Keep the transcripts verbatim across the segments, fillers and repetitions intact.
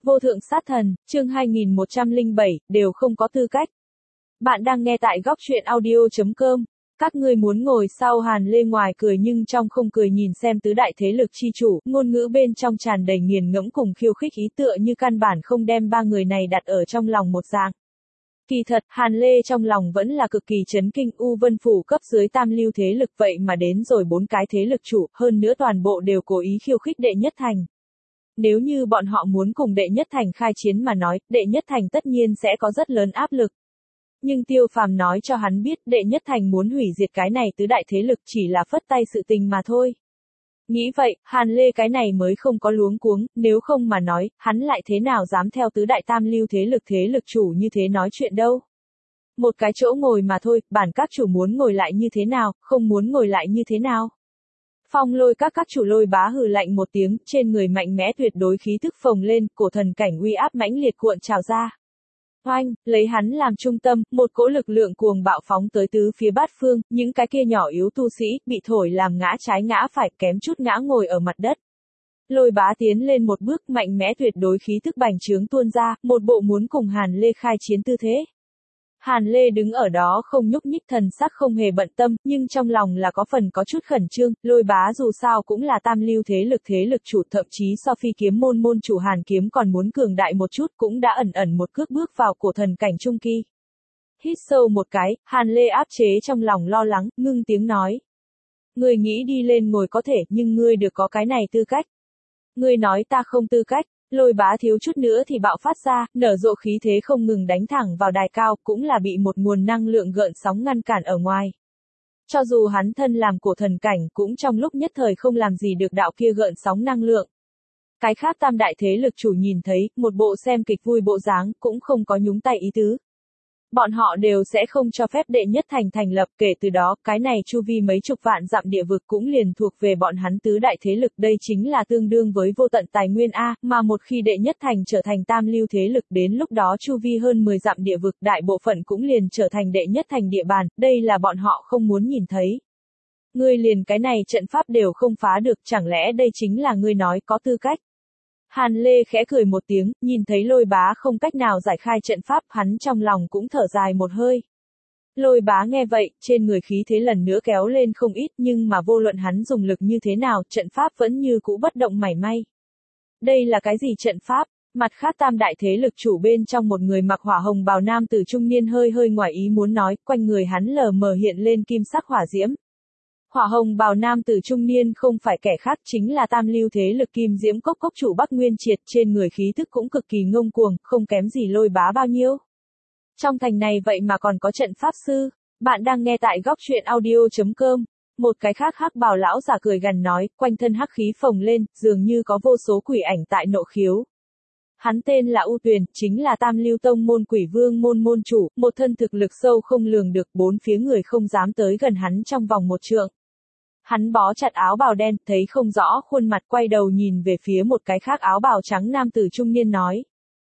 Vô thượng sát thần, chương hai nghìn một trăm lẻ bảy, đều không có tư cách. Bạn đang nghe tại góc truyện audio.com. Các ngươi muốn ngồi sau Hàn Lê ngoài cười nhưng trong không cười nhìn xem tứ đại thế lực chi chủ, ngôn ngữ bên trong tràn đầy nghiền ngẫm cùng khiêu khích ý tựa như căn bản không đem ba người này đặt ở trong lòng một dạng. Kỳ thật, Hàn Lê trong lòng vẫn là cực kỳ chấn kinh. U Vân Phủ cấp dưới tam lưu thế lực vậy mà đến rồi bốn cái thế lực chủ, hơn nữa toàn bộ đều cố ý khiêu khích đệ nhất thành. Nếu như bọn họ muốn cùng đệ nhất thành khai chiến mà nói, đệ nhất thành tất nhiên sẽ có rất lớn áp lực. Nhưng Tiêu Phàm nói cho hắn biết đệ nhất thành muốn hủy diệt cái này tứ đại thế lực chỉ là phất tay sự tình mà thôi. Nghĩ vậy, Hàn Lê cái này mới không có luống cuống, nếu không mà nói, hắn lại thế nào dám theo tứ đại tam lưu thế lực thế lực chủ như thế nói chuyện đâu. Một cái chỗ ngồi mà thôi, bản các chủ muốn ngồi lại như thế nào, không muốn ngồi lại như thế nào. Phong Lôi các các chủ Lôi Bá hừ lạnh một tiếng, trên người mạnh mẽ tuyệt đối khí thức phồng lên, cổ thần cảnh uy áp mãnh liệt cuộn trào ra. Oanh, lấy hắn làm trung tâm, một cỗ lực lượng cuồng bạo phóng tới tứ phía bát phương, những cái kia nhỏ yếu tu sĩ, bị thổi làm ngã trái ngã phải, kém chút ngã ngồi ở mặt đất. Lôi Bá tiến lên một bước, mạnh mẽ tuyệt đối khí thức bành trướng tuôn ra, một bộ muốn cùng Hàn Lê khai chiến tư thế. Hàn Lê đứng ở đó không nhúc nhích, thần sắc không hề bận tâm, nhưng trong lòng là có phần có chút khẩn trương. Lôi Bá dù sao cũng là tam lưu thế lực thế lực chủ, thậm chí so Phi kiếm môn môn chủ Hàn Kiếm còn muốn cường đại một chút, cũng đã ẩn ẩn một cước bước vào cổ thần cảnh trung kỳ. Hít sâu một cái, Hàn Lê áp chế trong lòng lo lắng, ngưng tiếng nói. Ngươi nghĩ đi lên ngồi có thể, nhưng ngươi được có cái này tư cách. Ngươi nói ta không tư cách. Lôi Bá thiếu chút nữa thì bạo phát ra, nở rộ khí thế không ngừng đánh thẳng vào đài cao, cũng là bị một nguồn năng lượng gợn sóng ngăn cản ở ngoài. Cho dù hắn thân làm cổ thần cảnh, cũng trong lúc nhất thời không làm gì được đạo kia gợn sóng năng lượng. Cái khác tam đại thế lực chủ nhìn thấy, một bộ xem kịch vui bộ dáng, cũng không có nhúng tay ý tứ. Bọn họ đều sẽ không cho phép đệ nhất thành thành lập, kể từ đó, cái này chu vi mấy chục vạn dặm địa vực cũng liền thuộc về bọn hắn tứ đại thế lực, đây chính là tương đương với vô tận tài nguyên A, mà một khi đệ nhất thành trở thành tam lưu thế lực đến lúc đó chu vi hơn mười dặm địa vực đại bộ phận cũng liền trở thành đệ nhất thành địa bàn, đây là bọn họ không muốn nhìn thấy. Ngươi liền cái này trận pháp đều không phá được, chẳng lẽ đây chính là ngươi nói có tư cách? Hàn Lê khẽ cười một tiếng, nhìn thấy Lôi Bá không cách nào giải khai trận pháp, hắn trong lòng cũng thở dài một hơi. Lôi Bá nghe vậy, trên người khí thế lần nữa kéo lên không ít, nhưng mà vô luận hắn dùng lực như thế nào, trận pháp vẫn như cũ bất động mảy may. Đây là cái gì trận pháp? Mặt khác tam đại thế lực chủ bên trong một người mặc hỏa hồng bào nam tử trung niên hơi hơi ngoài ý muốn nói, quanh người hắn lờ mờ hiện lên kim sắc hỏa diễm. Hỏa hồng bào nam tử trung niên không phải kẻ khác, chính là tam lưu thế lực Kim Diễm Cốc cốc chủ Bắc Nguyên Triệt, trên người khí thức cũng cực kỳ ngông cuồng, không kém gì Lôi Bá bao nhiêu. Trong thành này vậy mà còn có trận pháp sư. Bạn đang nghe tại góc truyện audio.com. Một cái khác hắc bào lão giả cười gằn nói, quanh thân hắc khí phồng lên, dường như có vô số quỷ ảnh tại nộ khiếu. Hắn tên là U Tuyền, chính là tam lưu tông môn Quỷ Vương môn môn chủ, một thân thực lực sâu không lường được, bốn phía người không dám tới gần hắn trong vòng một trượng. Hắn bó chặt áo bào đen, thấy không rõ khuôn mặt, quay đầu nhìn về phía một cái khác áo bào trắng nam tử trung niên nói.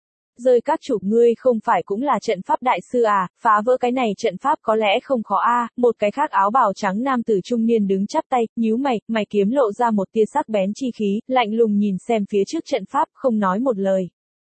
Rơi các chủ, ngươi không phải cũng là trận pháp đại sư à, phá vỡ cái này trận pháp có lẽ không khó a. À. Một cái khác áo bào trắng nam tử trung niên đứng chắp tay, nhíu mày, mày kiếm lộ ra một tia sắc bén chi khí, lạnh lùng nhìn xem phía trước trận pháp, không nói một lời.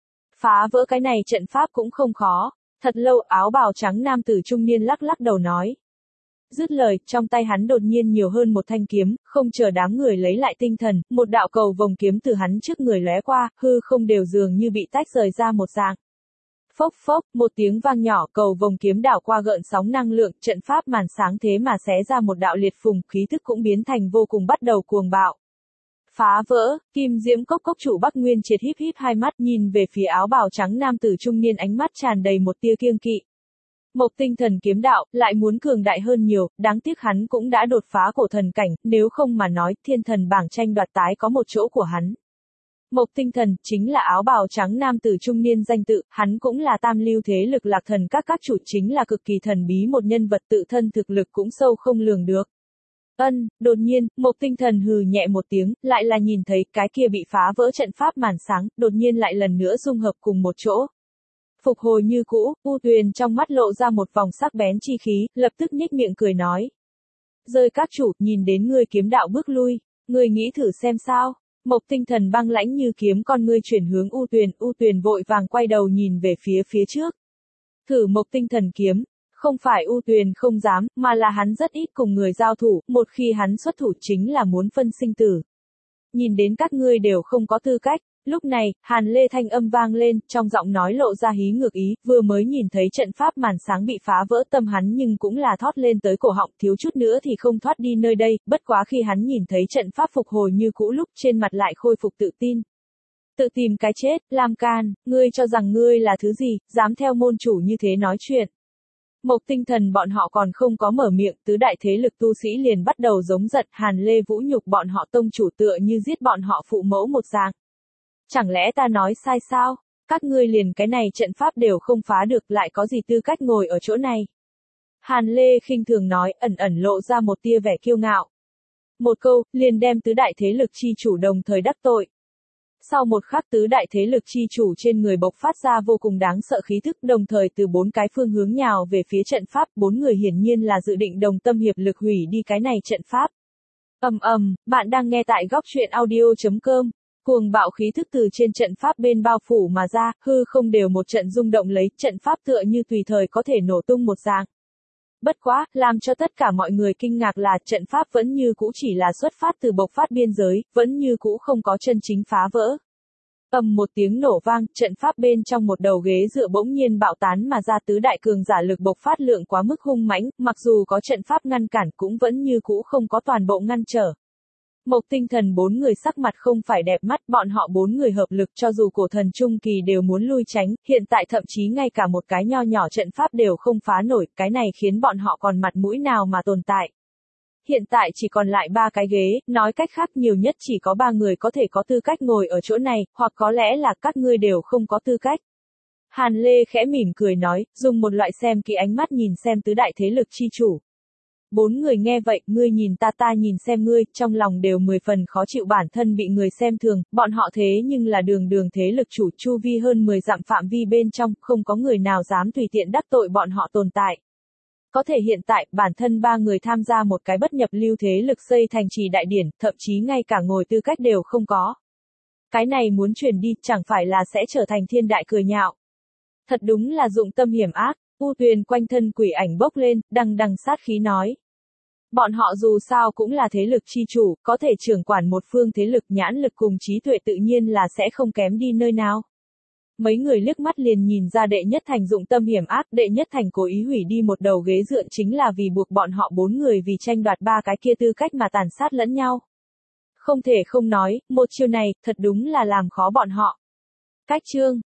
Phá vỡ cái này trận pháp cũng không khó. Thật lâu, áo bào trắng nam tử trung niên lắc lắc đầu nói. Dứt lời, trong tay hắn đột nhiên nhiều hơn một thanh kiếm, không chờ đám người lấy lại tinh thần, một đạo cầu vồng kiếm từ hắn trước người lóe qua, hư không đều dường như bị tách rời ra một dạng. Phốc phốc, một tiếng vang nhỏ, cầu vồng kiếm đảo qua gợn sóng năng lượng, trận pháp màn sáng thế mà xé ra một đạo liệt phùng, khí thức cũng biến thành vô cùng bắt đầu cuồng bạo. Phá vỡ, Kim Diễm Cốc cốc chủ Bắc Nguyên Triệt híp híp hai mắt nhìn về phía áo bào trắng nam tử trung niên, ánh mắt tràn đầy một tia kiêng kỵ. Mộc tinh thần kiếm đạo, lại muốn cường đại hơn nhiều, đáng tiếc hắn cũng đã đột phá cổ thần cảnh, nếu không mà nói, thiên thần bảng tranh đoạt tái có một chỗ của hắn. Mộc tinh thần, chính là áo bào trắng nam tử trung niên danh tự, hắn cũng là tam lưu thế lực Lạc Thần các các chủ, chính là cực kỳ thần bí một nhân vật, tự thân thực lực cũng sâu không lường được. Ân, đột nhiên, Mộc tinh thần hừ nhẹ một tiếng, lại là nhìn thấy cái kia bị phá vỡ trận pháp màn sáng, đột nhiên lại lần nữa dung hợp cùng một chỗ. Phục hồi như cũ, U Tuyền trong mắt lộ ra một vòng sắc bén chi khí, lập tức nhếch miệng cười nói. Rơi các chủ, nhìn đến ngươi kiếm đạo bước lui, ngươi nghĩ thử xem sao. Mộc Tinh Thần băng lãnh như kiếm con ngươi chuyển hướng U Tuyền, U Tuyền vội vàng quay đầu nhìn về phía phía trước. Thử Mộc Tinh Thần kiếm, không phải U Tuyền không dám, mà là hắn rất ít cùng người giao thủ, một khi hắn xuất thủ chính là muốn phân sinh tử. Nhìn đến các ngươi đều không có tư cách. Lúc này, Hàn Lê thanh âm vang lên, trong giọng nói lộ ra hí ngược ý, vừa mới nhìn thấy trận pháp màn sáng bị phá vỡ tâm hắn nhưng cũng là thót lên tới cổ họng, thiếu chút nữa thì không thoát đi nơi đây, bất quá khi hắn nhìn thấy trận pháp phục hồi như cũ lúc trên mặt lại khôi phục tự tin. Tự tìm cái chết, Lam Can, ngươi cho rằng ngươi là thứ gì, dám theo môn chủ như thế nói chuyện. Mộc Tinh Thần bọn họ còn không có mở miệng, tứ đại thế lực tu sĩ liền bắt đầu giống giận, Hàn Lê vũ nhục bọn họ tông chủ tựa như giết bọn họ phụ mẫu một dạng. Chẳng lẽ ta nói sai sao? Các ngươi liền cái này trận pháp đều không phá được, lại có gì tư cách ngồi ở chỗ này? Hàn Lê khinh thường nói, ẩn ẩn lộ ra một tia vẻ kiêu ngạo. Một câu, liền đem tứ đại thế lực chi chủ đồng thời đắc tội. Sau một khắc tứ đại thế lực chi chủ trên người bộc phát ra vô cùng đáng sợ khí thức, đồng thời từ bốn cái phương hướng nhào về phía trận pháp, bốn người hiển nhiên là dự định đồng tâm hiệp lực hủy đi cái này trận pháp. Ầm ầm, bạn đang nghe tại góc truyện audio chấm com. Cuồng bạo khí thức từ trên trận pháp bên bao phủ mà ra, hư không đều một trận rung động lấy, trận pháp tựa như tùy thời có thể nổ tung một dạng. Bất quá, làm cho tất cả mọi người kinh ngạc là trận pháp vẫn như cũ chỉ là xuất phát từ bộc phát biên giới, vẫn như cũ không có chân chính phá vỡ. Ầm một tiếng nổ vang, trận pháp bên trong một đầu ghế dựa bỗng nhiên bạo tán mà ra, tứ đại cường giả lực bộc phát lượng quá mức hung mãnh, mặc dù có trận pháp ngăn cản cũng vẫn như cũ không có toàn bộ ngăn trở. Mộc Tinh Thần bốn người sắc mặt không phải đẹp mắt, bọn họ bốn người hợp lực cho dù cổ thần trung kỳ đều muốn lui tránh, hiện tại thậm chí ngay cả một cái nho nhỏ trận pháp đều không phá nổi, cái này khiến bọn họ còn mặt mũi nào mà tồn tại. Hiện tại chỉ còn lại ba cái ghế, nói cách khác nhiều nhất chỉ có ba người có thể có tư cách ngồi ở chỗ này, hoặc có lẽ là các ngươi đều không có tư cách. Hàn Lê khẽ mỉm cười nói, dùng một loại xem kỹ ánh mắt nhìn xem tứ đại thế lực chi chủ. Bốn người nghe vậy, ngươi nhìn ta ta nhìn xem ngươi, trong lòng đều mười phần khó chịu bản thân bị người xem thường, bọn họ thế nhưng là đường đường thế lực chủ chu vi hơn mười dặm phạm vi bên trong, không có người nào dám tùy tiện đắc tội bọn họ tồn tại. Có thể hiện tại, bản thân ba người tham gia một cái bất nhập lưu thế lực xây thành trì đại điển, thậm chí ngay cả ngồi tư cách đều không có. Cái này muốn truyền đi, chẳng phải là sẽ trở thành thiên đại cười nhạo. Thật đúng là dụng tâm hiểm ác. U Tuyền quanh thân quỷ ảnh bốc lên, đằng đằng sát khí nói. Bọn họ dù sao cũng là thế lực chi chủ, có thể trưởng quản một phương thế lực, nhãn lực cùng trí tuệ tự nhiên là sẽ không kém đi nơi nào. Mấy người liếc mắt liền nhìn ra đệ nhất thành dụng tâm hiểm ác, đệ nhất thành cố ý hủy đi một đầu ghế dựa chính là vì buộc bọn họ bốn người vì tranh đoạt ba cái kia tư cách mà tàn sát lẫn nhau. Không thể không nói, một chiêu này, thật đúng là làm khó bọn họ. Cách chương.